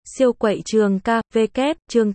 Siêu quậy trường ca, vk, chương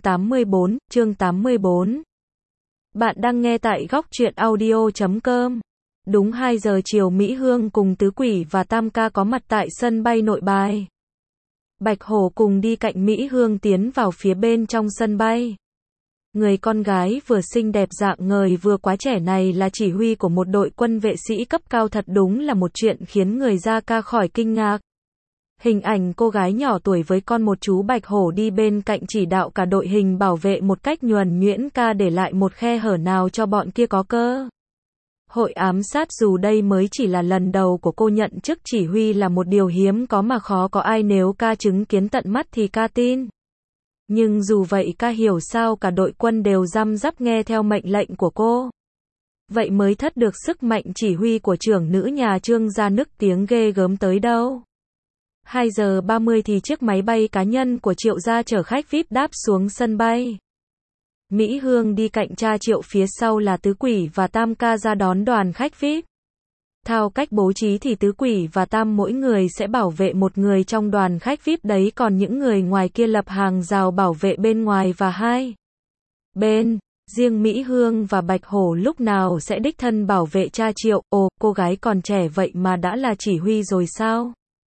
84. Bạn đang nghe tại góc truyện audio.com. Đúng 2 giờ chiều Mỹ Hương cùng Tứ Quỷ và Tam Ca có mặt tại sân bay Nội Bài. Bạch Hổ cùng đi cạnh Mỹ Hương tiến vào phía bên trong sân bay. Người con gái vừa xinh đẹp dạng ngời vừa quá trẻ này là chỉ huy của một đội quân vệ sĩ cấp cao, thật đúng là một chuyện khiến người ra ca khỏi kinh ngạc. Hình ảnh cô gái nhỏ tuổi với con một chú Bạch Hổ đi bên cạnh chỉ đạo cả đội hình bảo vệ một cách nhuần nhuyễn, ca để lại một khe hở nào cho bọn kia có cơ hội ám sát. Dù đây mới chỉ là lần đầu của cô nhận chức chỉ huy là một điều hiếm có mà khó có ai nếu ca chứng kiến tận mắt thì ca tin. Nhưng dù vậy ca hiểu sao cả đội quân đều răm rắp nghe theo mệnh lệnh của cô. Vậy mới thất được sức mạnh chỉ huy của trưởng nữ nhà Trương ra nức tiếng ghê gớm tới đâu. 2 giờ 30 thì chiếc máy bay cá nhân của Triệu gia chở khách VIP đáp xuống sân bay. Mỹ Hương đi cạnh cha Triệu, phía sau là Tứ Quỷ và Tam Ca ra đón đoàn khách VIP. Theo cách bố trí thì Tứ Quỷ và Tam mỗi người sẽ bảo vệ một người trong đoàn khách VIP đấy, còn những người ngoài kia lập hàng rào bảo vệ bên ngoài và hai bên. Riêng Mỹ Hương và Bạch Hổ lúc nào sẽ đích thân bảo vệ cha Triệu. Ồ, cô gái còn trẻ vậy mà đã là chỉ huy rồi sao?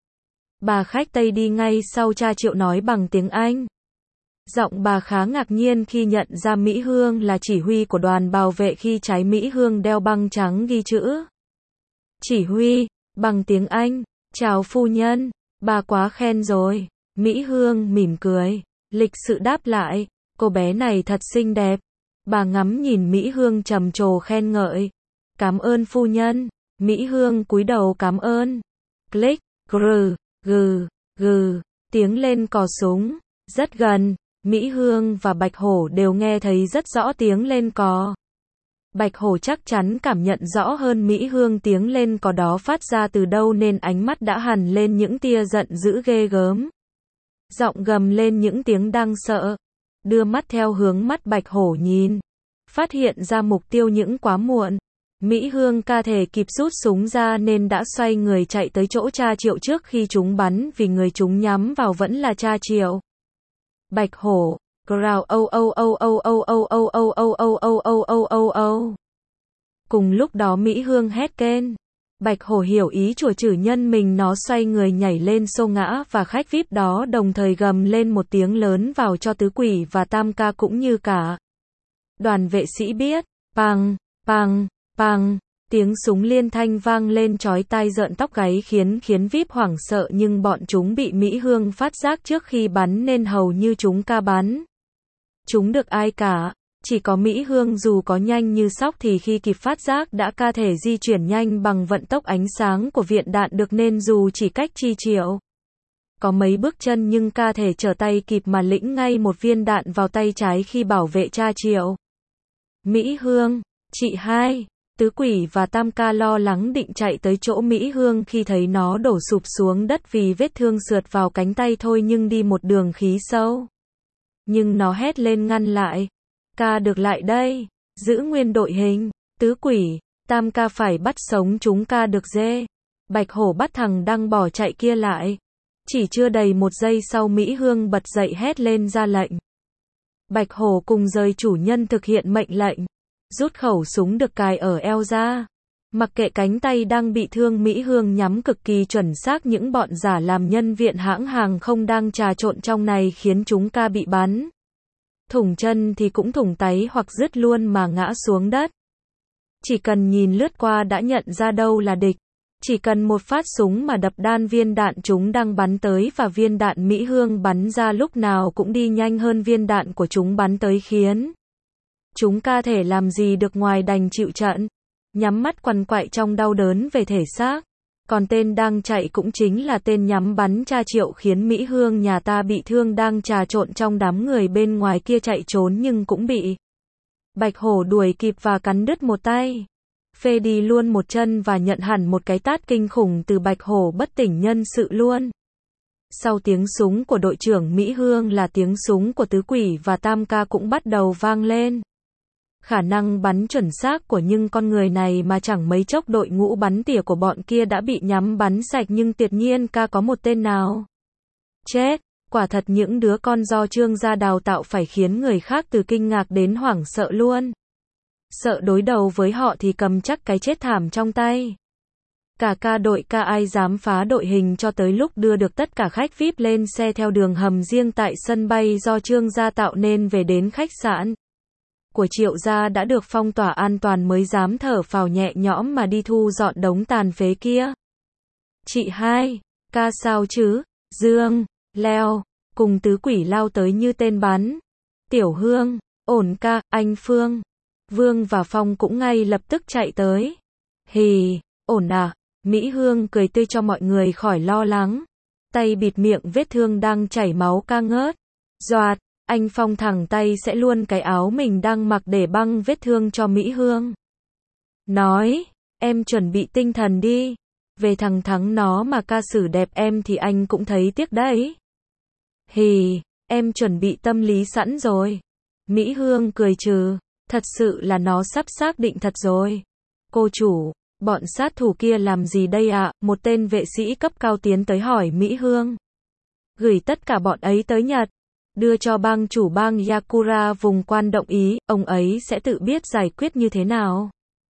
Bà khách Tây đi ngay sau cha Triệu nói bằng tiếng Anh. Giọng bà khá ngạc nhiên khi nhận ra Mỹ Hương là chỉ huy của đoàn bảo vệ, khi trái Mỹ Hương đeo băng trắng ghi chữ chỉ huy bằng tiếng Anh. Chào phu nhân, bà quá khen rồi. Mỹ Hương mỉm cười, lịch sự đáp lại. Cô bé này thật xinh đẹp. Bà ngắm nhìn Mỹ Hương trầm trồ khen ngợi. Cảm ơn phu nhân. Mỹ Hương cúi đầu cảm ơn. Click, gừ, gừ, gừ, tiếng lên cò súng, rất gần. Mỹ Hương và Bạch Hổ đều nghe thấy rất rõ tiếng lên cò. Bạch Hổ chắc chắn cảm nhận rõ hơn Mỹ Hương tiếng lên cò đó phát ra từ đâu nên ánh mắt đã hằn lên những tia giận dữ ghê gớm. Giọng gầm lên những tiếng đang sợ. Đưa mắt theo hướng mắt Bạch Hổ nhìn, phát hiện ra mục tiêu những quá muộn. Mỹ Hương ca thể kịp rút súng ra nên đã xoay người chạy tới chỗ cha Triệu trước khi chúng bắn, vì người chúng nhắm vào vẫn là cha Triệu. Bạch Hổ, growl âu âu âu âu âu âu âu âu âu âu âu âu âu âu âu. Cùng lúc đó Mỹ Hương hét kên. Bạch Hổ hiểu ý của chủ nhân mình, nó xoay người nhảy lên xô ngã và khách VIP đó, đồng thời gầm lên một tiếng lớn vào cho Tứ Quỷ và Tam Ca cũng như cả đoàn vệ sĩ biết. Pang, pang, pang, tiếng súng liên thanh vang lên chói tai rợn tóc gáy khiến VIP hoảng sợ, nhưng bọn chúng bị Mỹ Hương phát giác trước khi bắn nên hầu như chúng ca bắn chúng được ai cả. Chỉ có Mỹ Hương dù có nhanh như sóc thì khi kịp phát giác đã ca thể di chuyển nhanh bằng vận tốc ánh sáng của viện đạn được, nên dù chỉ cách chi Triệu có mấy bước chân nhưng ca thể trở tay kịp mà lĩnh ngay một viên đạn vào tay trái khi bảo vệ cha Triệu. Mỹ Hương, chị hai. Tứ Quỷ và Tam Ca lo lắng định chạy tới chỗ Mỹ Hương khi thấy nó đổ sụp xuống đất vì vết thương sượt vào cánh tay thôi, nhưng đi một đường khí sâu. Nhưng nó hét lên ngăn lại. Ca được lại đây, giữ nguyên đội hình. Tứ Quỷ, Tam Ca phải bắt sống chúng ca được dê. Bạch Hổ bắt thằng đang bỏ chạy kia lại. Chỉ chưa đầy 1 giây sau Mỹ Hương bật dậy hét lên ra lệnh. Bạch Hổ cùng rời chủ nhân thực hiện mệnh lệnh. Rút khẩu súng được cài ở eo ra. Mặc kệ cánh tay đang bị thương, Mỹ Hương nhắm cực kỳ chuẩn xác những bọn giả làm nhân viên hãng hàng không đang trà trộn trong này, khiến chúng ca bị bắn thủng chân thì cũng thủng táy hoặc dứt luôn mà ngã xuống đất. Chỉ cần nhìn lướt qua đã nhận ra đâu là địch. Chỉ cần một phát súng mà đập đan viên đạn chúng đang bắn tới, và viên đạn Mỹ Hương bắn ra lúc nào cũng đi nhanh hơn viên đạn của chúng bắn tới, khiến chúng ca thể làm gì được ngoài đành chịu trận, nhắm mắt quằn quại trong đau đớn về thể xác. Còn tên đang chạy cũng chính là tên nhắm bắn cha Triệu, khiến Mỹ Hương nhà ta bị thương, đang trà trộn trong đám người bên ngoài kia chạy trốn nhưng cũng bị Bạch Hổ đuổi kịp và cắn đứt một tay, phê đi luôn một chân và nhận hẳn một cái tát kinh khủng từ Bạch Hổ bất tỉnh nhân sự luôn. Sau tiếng súng của đội trưởng Mỹ Hương là tiếng súng của Tứ Quỷ và Tam Ca cũng bắt đầu vang lên. Khả năng bắn chuẩn xác của những con người này mà chẳng mấy chốc đội ngũ bắn tỉa của bọn kia đã bị nhắm bắn sạch, nhưng tuyệt nhiên ca có một tên nào chết. Quả thật những đứa con do Trương gia đào tạo phải khiến người khác từ kinh ngạc đến hoảng sợ luôn. Sợ đối đầu với họ thì cầm chắc cái chết thảm trong tay. Cả ca đội ca ai dám phá đội hình cho tới lúc đưa được tất cả khách VIP lên xe theo đường hầm riêng tại sân bay do Trương gia tạo nên về đến khách sạn của Triệu gia đã được phong tỏa an toàn mới dám thở phào nhẹ nhõm mà đi thu dọn đống tàn phế kia. Chị hai, ca sao chứ? Dương, Leo, cùng tứ quỷ lao tới như tên bắn. Tiểu Hương, ổn ca, anh Phương. Vương và Phong cũng ngay lập tức chạy tới. Hì, ổn à? Mỹ Hương cười tươi cho mọi người khỏi lo lắng. Tay bịt miệng vết thương đang chảy máu ca ngớt. Doạt, anh Phong thẳng tay sẽ luôn cái áo mình đang mặc để băng vết thương cho Mỹ Hương. Nói, em chuẩn bị tinh thần đi. Về thằng Thắng nó mà ca xử đẹp em thì anh cũng thấy tiếc đấy. Hì, em chuẩn bị tâm lý sẵn rồi. Mỹ Hương cười trừ, thật sự là nó sắp xác định thật rồi. Cô chủ, bọn sát thủ kia làm gì đây ạ? Một tên vệ sĩ cấp cao tiến tới hỏi Mỹ Hương. Gửi tất cả bọn ấy tới Nhật. Đưa cho bang chủ bang Yakura vùng quan động ý, ông ấy sẽ tự biết giải quyết như thế nào.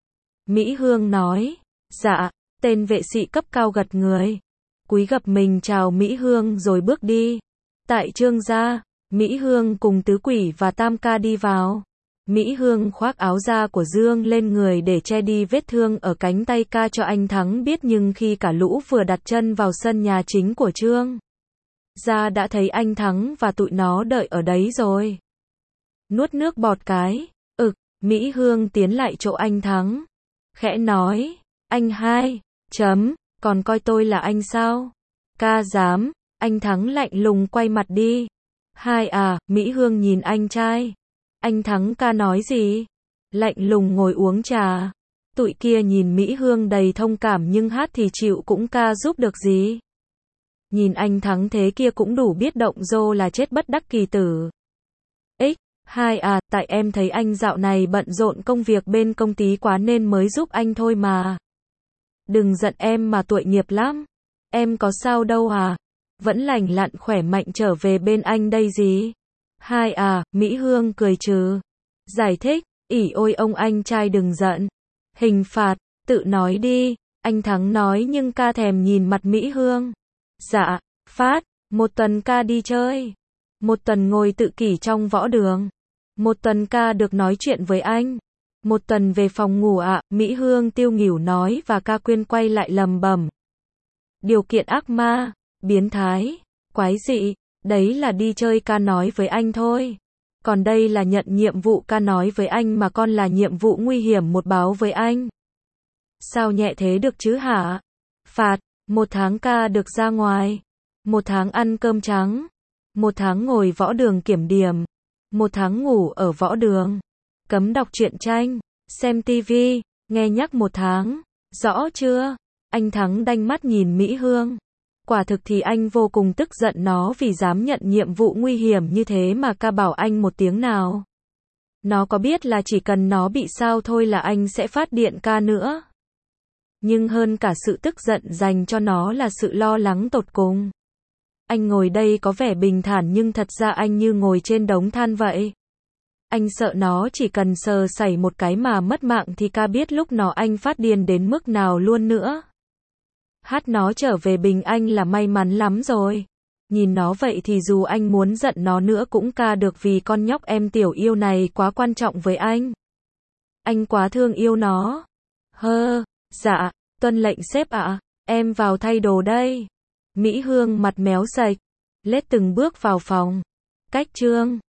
Mỹ Hương nói. Dạ, tên vệ sĩ cấp cao gật người. Cúi gập mình chào Mỹ Hương rồi bước đi. Tại Trương gia, Mỹ Hương cùng tứ quỷ và tam ca đi vào. Mỹ Hương khoác áo da của Dương lên người để che đi vết thương ở cánh tay ca cho anh Thắng biết, nhưng khi cả lũ vừa đặt chân vào sân nhà chính của Trương gia đã thấy anh Thắng và tụi nó đợi ở đấy rồi. Nuốt nước bọt cái, Mỹ Hương tiến lại chỗ anh Thắng. Khẽ nói, anh hai, còn coi tôi là anh sao? Ca dám, anh Thắng lạnh lùng quay mặt đi. Hai à, Mỹ Hương nhìn anh trai. Anh Thắng ca nói gì? Lạnh lùng ngồi uống trà. Tụi kia nhìn Mỹ Hương đầy thông cảm nhưng hát thì chịu cũng ca giúp được gì. Nhìn anh Thắng thế kia cũng đủ biết động dô là chết bất đắc kỳ tử. Hai à, tại em thấy anh dạo này bận rộn công việc bên công ty quá nên mới giúp anh thôi mà. Đừng giận em mà tội nghiệp lắm. Em có sao đâu à? Vẫn lành lặn khỏe mạnh trở về bên anh đây gì. Hai à, Mỹ Hương cười trừ. Giải thích, ỉ ôi ông anh trai đừng giận. Hình phạt, tự nói đi. Anh Thắng nói nhưng ca thèm nhìn mặt Mỹ Hương. Dạ, phát, một tuần ca đi chơi. Một tuần ngồi tự kỷ trong võ đường. Một tuần ca được nói chuyện với anh. Một tuần về phòng ngủ ạ, Mỹ Hương tiêu nghỉu nói và ca Quyên quay lại lầm bầm. Điều kiện ác ma, biến thái, quái dị, đấy là đi chơi ca nói với anh thôi. Còn đây là nhận nhiệm vụ ca nói với anh mà con là nhiệm vụ nguy hiểm một báo với anh. Sao nhẹ thế được chứ hả? Phạt, 1 tháng ca được ra ngoài. 1 tháng ăn cơm trắng. 1 tháng ngồi võ đường kiểm điểm. 1 tháng ngủ ở võ đường. Cấm đọc truyện tranh, xem tivi, nghe nhắc 1 tháng. Rõ chưa? Anh Thắng đanh mắt nhìn Mỹ Hương. Quả thực thì anh vô cùng tức giận nó vì dám nhận nhiệm vụ nguy hiểm như thế mà ca bảo anh một tiếng nào. Nó có biết là chỉ cần nó bị sao thôi là anh sẽ phát điện ca nữa. Nhưng hơn cả sự tức giận dành cho nó là sự lo lắng tột cùng. Anh ngồi đây có vẻ bình thản nhưng thật ra anh như ngồi trên đống than vậy. Anh sợ nó chỉ cần sờ sẩy một cái mà mất mạng thì ca biết lúc nó anh phát điên đến mức nào luôn nữa. Hát nó trở về bình anh là may mắn lắm rồi. Nhìn nó vậy thì dù anh muốn giận nó nữa cũng ca được vì con nhóc em tiểu yêu này quá quan trọng với anh. Anh quá thương yêu nó. Dạ, tuân lệnh sếp ạ. Em vào thay đồ đây. Mỹ Hương mặt méo sạch, lết từng bước vào phòng. Cách Trương